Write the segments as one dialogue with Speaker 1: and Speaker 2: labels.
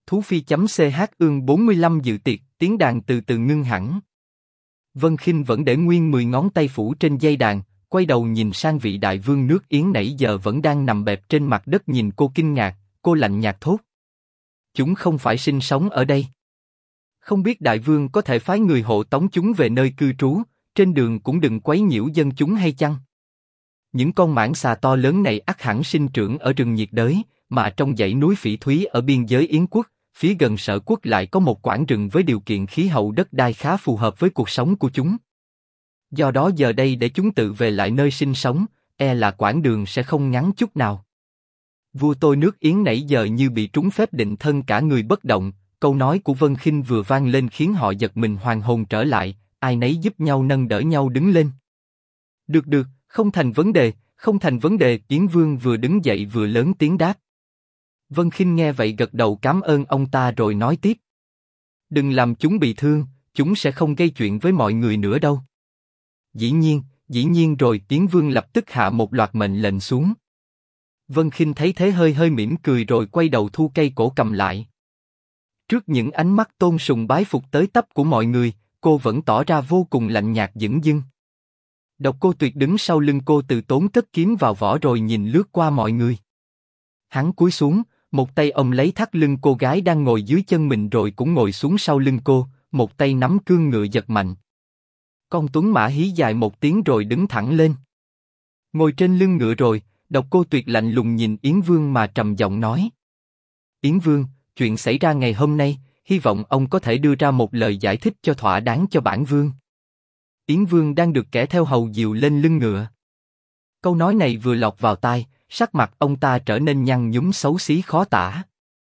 Speaker 1: Thú Phi.ch ương 45 dự tiệc, tiếng đàn từ từ ngưng hẳn. Vân Khinh vẫn để nguyên 10 ngón tay phủ trên dây đàn, quay đầu nhìn sang vị đại vương nước Yến nãy giờ vẫn đang nằm bẹp trên mặt đất nhìn cô kinh ngạc, cô lạnh nhạt thốt. Chúng không phải sinh sống ở đây. Không biết đại vương có thể phái người hộ tống chúng về nơi cư trú, trên đường cũng đừng quấy nhiễu dân chúng hay chăng? Những con mãng xà to lớn này ắt hẳn sinh trưởng ở rừng nhiệt đới, mà trong dãy núi Phỉ Thúy ở biên giới Yến quốc, phía gần Sở quốc lại có một quảng rừng với điều kiện khí hậu đất đai khá phù hợp với cuộc sống của chúng. Do đó giờ đây để chúng tự về lại nơi sinh sống, e là quãng đường sẽ không ngắn chút nào. Vua tôi nước Yến nãy giờ như bị trúng phép định thân cả người bất động, câu nói của Vân Khinh vừa vang lên khiến họ giật mình hoàn hồn trở lại, ai nấy giúp nhau nâng đỡ nhau đứng lên. Được, không thành vấn đề, không thành vấn đề, Yến Vương vừa đứng dậy vừa lớn tiếng đáp. Vân Khinh nghe vậy gật đầu cảm ơn ông ta rồi nói tiếp. Đừng làm chúng bị thương, chúng sẽ không gây chuyện với mọi người nữa đâu. Dĩ nhiên rồi, Yến Vương lập tức hạ một loạt mệnh lệnh xuống. Vân Khinh thấy thế hơi mỉm cười rồi quay đầu thu cây cổ cầm lại. Trước những ánh mắt tôn sùng bái phục tới tấp của mọi người, cô vẫn tỏ ra vô cùng lạnh nhạt dửng dưng. Độc Cô Tuyệt đứng sau lưng cô từ tốn cất kiếm vào vỏ rồi nhìn lướt qua mọi người. Hắn cúi xuống, một tay ôm lấy thắt lưng cô gái đang ngồi dưới chân mình rồi cũng ngồi xuống sau lưng cô, một tay nắm cương ngựa giật mạnh. Con tuấn mã hí dài một tiếng rồi đứng thẳng lên. Ngồi trên lưng ngựa rồi, Độc Cô Tuyệt lạnh lùng nhìn Yến Vương mà trầm giọng nói. Yến Vương, chuyện xảy ra ngày hôm nay, hy vọng ông có thể đưa ra một lời giải thích cho thỏa đáng cho bản vương. Yến Vương đang được kẻ theo hầu dìu lên lưng ngựa. Câu nói này vừa lọt vào tai, sắc mặt ông ta trở nên nhăn nhúm xấu xí khó tả.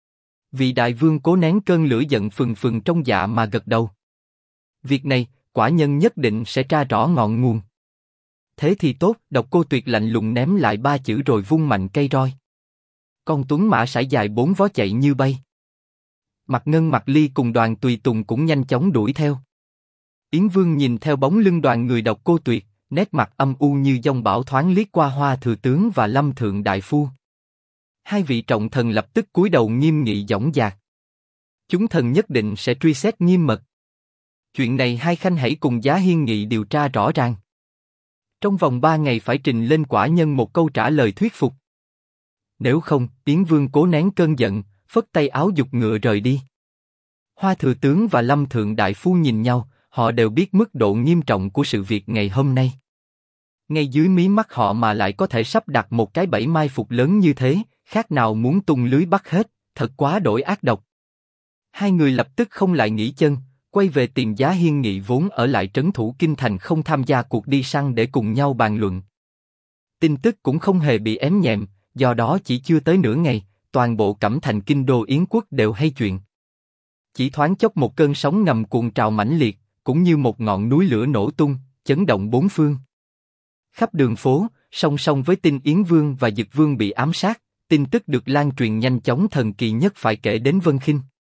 Speaker 1: Vị đại vương cố nén cơn lửa giận phừng phừng trong dạ mà gật đầu. Việc này, quả nhân nhất định sẽ tra rõ ngọn nguồn. Thế thì tốt, Độc Cô Tuyệt lạnh lùng ném lại 3 chữ rồi vung mạnh cây roi. Con tuấn mã sải dài 4 vó chạy như bay. Mặt Ngân Mặt Ly cùng Đoàn Tùy Tùng cũng nhanh chóng đuổi theo. Yến Vương nhìn theo bóng lưng đoàn người Độc Cô Tuyệt, nét mặt âm u như giông bão thoáng liếc qua Hoa Thừa Tướng và Lâm Thượng Đại Phu. Hai vị trọng thần lập tức cúi đầu nghiêm nghị dõng dạc. Chúng thần nhất định sẽ truy xét nghiêm mật. Chuyện này hai khanh hãy cùng Giá Hiên Nghị điều tra rõ ràng. Trong vòng 3 ngày phải trình lên quả nhân một câu trả lời thuyết phục. Nếu không, Yến Vương cố nén cơn giận, phất tay áo giục ngựa rời đi. Hoa Thừa Tướng và Lâm Thượng Đại Phu nhìn nhau, họ đều biết mức độ nghiêm trọng của sự việc ngày hôm nay. Ngay dưới mí mắt họ mà lại có thể sắp đặt một cái bẫy mai phục lớn như thế, khác nào muốn tung lưới bắt hết, thật quá đổi ác độc. Hai người lập tức không lại nghỉ chân, quay về tìm Giá Hiên Nghị vốn ở lại trấn thủ kinh thành không tham gia cuộc đi săn để cùng nhau bàn luận. Tin tức cũng không hề bị ém nhẹm, do đó chỉ chưa tới nửa ngày, toàn bộ Cẩm Thành kinh đô Yến quốc đều hay chuyện. Chỉ thoáng chốc một cơn sóng ngầm cuộn trào mãnh liệt, cũng như một ngọn núi lửa nổ tung, chấn động bốn phương. Khắp đường phố, song song với tin Yến Vương và Dực Vương bị ám sát, tin tức được lan truyền nhanh chóng thần kỳ nhất phải kể đến Vân Khinh.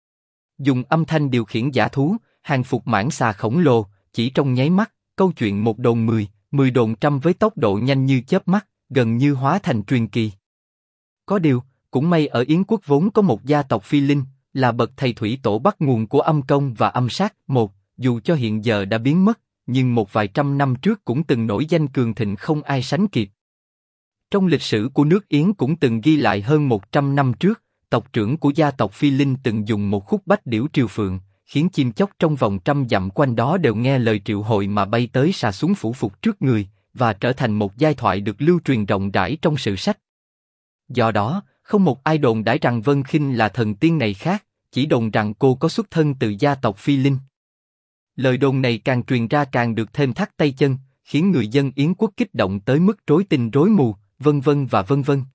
Speaker 1: Dùng âm thanh điều khiển dã thú, hàng phục mãng xà khổng lồ, chỉ trong nháy mắt, câu chuyện một đồn 10, 10 đồn trăm với tốc độ nhanh như chớp mắt, gần như hóa thành truyền kỳ. Có điều, cũng may ở Yến quốc vốn có một gia tộc Phi Linh, là bậc thầy thủy tổ bắt nguồn của âm công và âm sát. Dù cho hiện giờ đã biến mất, nhưng một vài trăm năm trước cũng từng nổi danh cường thịnh không ai sánh kịp. Trong lịch sử của nước Yến cũng từng ghi lại hơn 100 năm trước, tộc trưởng của gia tộc Phi Linh từng dùng một khúc bách điểu triều phượng, khiến chim chóc trong vòng trăm dặm quanh đó đều nghe lời triệu hồi mà bay tới xà xuống phủ phục trước người, và trở thành một giai thoại được lưu truyền rộng rãi trong sử sách. Do đó, không một ai đồn đãi rằng Vân Khinh là thần tiên này khác, chỉ đồn rằng cô có xuất thân từ gia tộc Phi Linh. Lời đồn này càng truyền ra càng được thêm thắt tay chân, khiến người dân Yến quốc kích động tới mức rối tinh rối mù, vân vân và vân vân.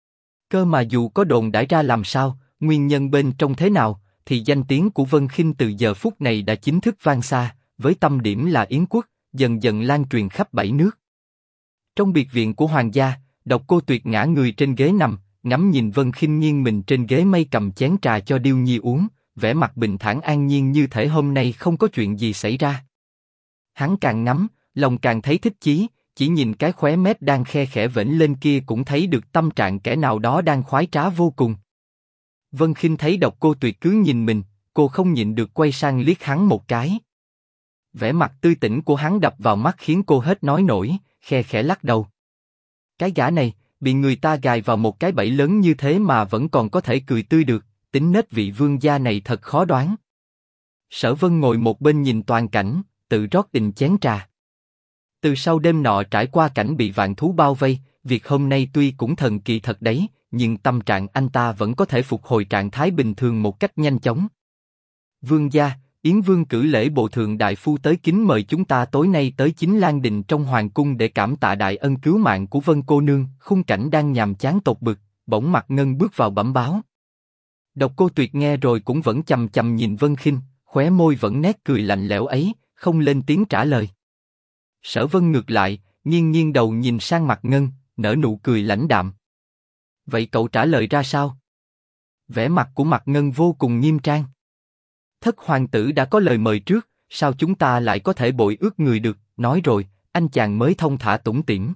Speaker 1: Cơ mà dù có đồn đãi ra làm sao, nguyên nhân bên trong thế nào, thì danh tiếng của Vân Khinh từ giờ phút này đã chính thức vang xa, với tâm điểm là Yến quốc, dần dần lan truyền khắp 7 nước. Trong biệt viện của hoàng gia, Độc Cô Tuyệt ngã người trên ghế nằm, ngắm nhìn Vân Khinh nghiêng mình trên ghế mây cầm chén trà cho Điêu Nhi uống, vẻ mặt bình thản an nhiên như thể hôm nay không có chuyện gì xảy ra. Hắn càng ngắm, lòng càng thấy thích chí, chỉ nhìn cái khóe mép đang khe khẽ vểnh lên kia cũng thấy được tâm trạng kẻ nào đó đang khoái trá vô cùng. Vân Khinh thấy Độc Cô Tuyệt cứ nhìn mình, cô không nhịn được quay sang liếc hắn một cái. Vẻ mặt tươi tỉnh của hắn đập vào mắt khiến cô hết nói nổi, khe khẽ lắc đầu. Cái gã này, bị người ta gài vào một cái bẫy lớn như thế mà vẫn còn có thể cười tươi được, tính nết vị vương gia này thật khó đoán. Sở Vân ngồi một bên nhìn toàn cảnh, tự rót định chén trà. Từ sau đêm nọ trải qua cảnh bị vạn thú bao vây, việc hôm nay tuy cũng thần kỳ thật đấy, nhưng tâm trạng anh ta vẫn có thể phục hồi trạng thái bình thường một cách nhanh chóng. Vương gia, Yến Vương cử lễ bộ thượng đại phu tới kính mời chúng ta tối nay tới Chính Lan Đình trong hoàng cung để cảm tạ đại ân cứu mạng của Vân cô nương. Khung cảnh đang nhàm chán tột bực, bỗng Mạc Ngân bước vào bẩm báo. Độc Cô Tuyệt nghe rồi cũng vẫn chằm chằm nhìn Vân Khinh, khóe môi vẫn nét cười lạnh lẽo ấy, không lên tiếng trả lời. Sở Vân ngược lại, nghiêng nghiêng đầu nhìn sang Mạc Ngân, nở nụ cười lãnh đạm. Vậy cậu trả lời ra sao? Vẻ mặt của Mạc Ngân vô cùng nghiêm trang. Thất hoàng tử đã có lời mời trước, sao chúng ta lại có thể bội ước người được? Nói rồi, anh chàng mới thông thả tủm tỉm.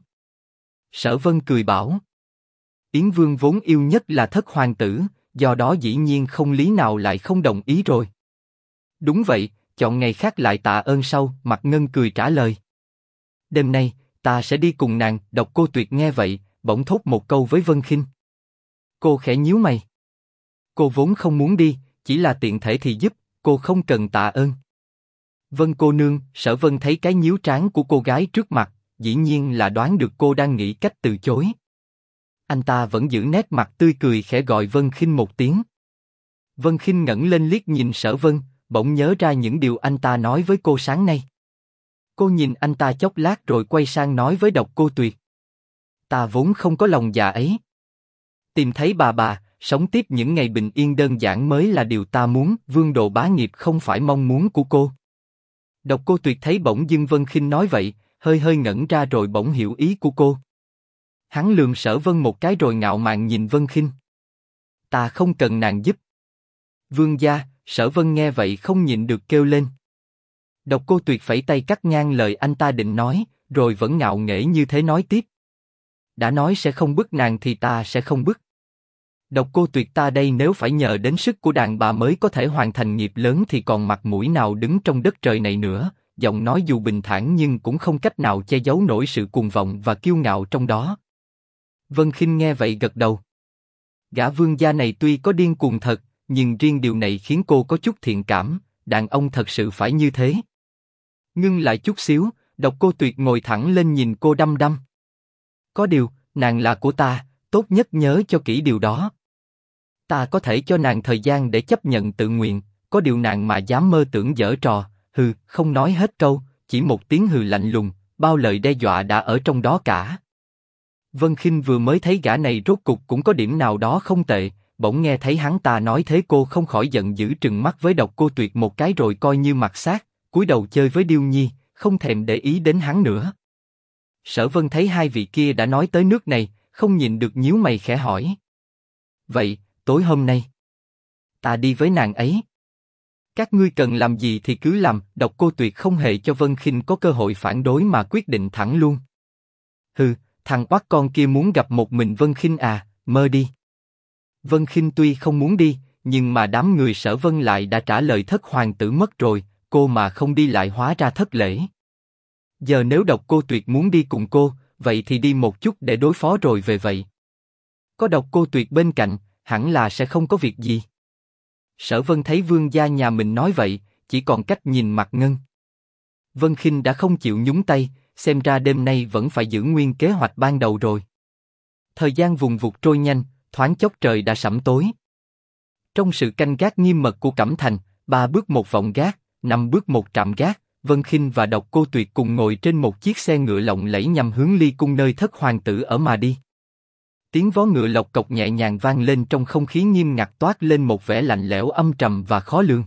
Speaker 1: Sở Vân cười bảo. Yến Vương vốn yêu nhất là thất hoàng tử, do đó dĩ nhiên không lý nào lại không đồng ý rồi. Đúng vậy, chọn ngày khác lại tạ ơn sau. Mạc Ngân cười trả lời. Đêm nay, ta sẽ đi cùng nàng. Độc Cô Tuyệt nghe vậy, bỗng thốt một câu với Vân Khinh. Cô khẽ nhíu mày. Cô vốn không muốn đi, chỉ là tiện thể thì giúp, cô không cần tạ ơn. Vân cô nương, Sở Vân thấy cái nhíu trán của cô gái trước mặt, dĩ nhiên là đoán được cô đang nghĩ cách từ chối. Anh ta vẫn giữ nét mặt tươi cười khẽ gọi Vân Khinh một tiếng. Vân Khinh ngẩng lên liếc nhìn Sở Vân, bỗng nhớ ra những điều anh ta nói với cô sáng nay. Cô nhìn anh ta chốc lát rồi quay sang nói với Độc Cô Tuyệt. Ta vốn không có lòng dạ ấy. Tìm thấy bà, sống tiếp những ngày bình yên đơn giản mới là điều ta muốn. Vương độ bá nghiệp không phải mong muốn của cô. Độc Cô Tuyệt thấy bỗng dưng Vân Khinh nói vậy, hơi hơi ngẩn ra rồi bỗng hiểu ý của cô. Hắn lườm Sở Vân một cái rồi ngạo mạn nhìn Vân Khinh. Ta không cần nàng giúp. Vương gia, Sở Vân nghe vậy không nhịn được kêu lên. Độc Cô Tuyệt phẩy tay cắt ngang lời anh ta định nói, rồi vẫn ngạo nghễ như thế nói tiếp. Đã nói sẽ không bức nàng thì ta sẽ không bức. Độc Cô Tuyệt ta đây nếu phải nhờ đến sức của đàn bà mới có thể hoàn thành nghiệp lớn thì còn mặt mũi nào đứng trong đất trời này nữa. Giọng nói dù bình thản nhưng cũng không cách nào che giấu nổi sự cuồng vọng và kiêu ngạo trong đó. Vân Khinh nghe vậy gật đầu. Gã vương gia này tuy có điên cuồng thật, nhưng riêng điều này khiến cô có chút thiện cảm. Đàn ông thật sự phải như thế. Ngưng lại chút xíu, Độc Cô Tuyệt ngồi thẳng lên nhìn cô đăm đăm. Có điều, nàng là của ta, tốt nhất nhớ cho kỹ điều đó. Ta có thể cho nàng thời gian để chấp nhận tự nguyện, có điều nàng mà dám mơ tưởng giở trò, hừ, không nói hết câu, chỉ một tiếng hừ lạnh lùng, bao lời đe dọa đã ở trong đó cả. Vân Khinh vừa mới thấy gã này rốt cục cũng có điểm nào đó không tệ, bỗng nghe thấy hắn ta nói thế cô không khỏi giận dữ trừng mắt với Độc Cô Tuyệt một cái rồi coi như mặt sát, cúi đầu chơi với Điêu Nhi, không thèm để ý đến hắn nữa. Sở Vân thấy hai vị kia đã nói tới nước này, không nhịn được nhíu mày khẽ hỏi. Vậy, tối hôm nay, ta đi với nàng ấy. Các ngươi cần làm gì thì cứ làm. Độc Cô Tuyệt không hề cho Vân Khinh có cơ hội phản đối mà quyết định thẳng luôn. Hừ, thằng oắt con kia muốn gặp một mình Vân Khinh à, mơ đi. Vân Khinh tuy không muốn đi, nhưng mà đám người Sở Vân lại đã trả lời thất hoàng tử mất rồi, cô mà không đi lại hóa ra thất lễ. Giờ nếu Độc Cô Tuyệt muốn đi cùng cô, vậy thì đi một chút để đối phó rồi về vậy. Có Độc Cô Tuyệt bên cạnh, hẳn là sẽ không có việc gì. Sở Vân thấy vương gia nhà mình nói vậy, chỉ còn cách nhìn Mạc Ngân. Vân Khinh đã không chịu nhúng tay, xem ra đêm nay vẫn phải giữ nguyên kế hoạch ban đầu rồi. Thời gian vùng vụt trôi nhanh, thoáng chốc trời đã sẫm tối. Trong sự canh gác nghiêm mật của Cẩm Thành, 3 bước một vọng gác, 5 bước một trạm gác, Vân Khinh và Độc Cô Tuyệt cùng ngồi trên một chiếc xe ngựa lộng lẫy nhằm hướng Ly cung nơi thất hoàng tử ở mà đi. Tiếng vó ngựa lộc cộc nhẹ nhàng vang lên trong không khí nghiêm ngặt toát lên một vẻ lạnh lẽo âm trầm và khó lường.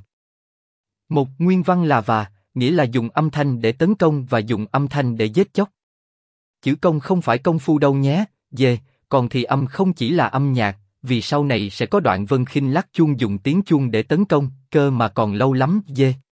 Speaker 1: Một nguyên văn là và, nghĩa là dùng âm thanh để tấn công và dùng âm thanh để giết chóc. Chữ công không phải công phu đâu nhé, dê, còn thì âm không chỉ là âm nhạc, vì sau này sẽ có đoạn Vân Khinh lắc chuông dùng tiếng chuông để tấn công, cơ mà còn lâu lắm, dê.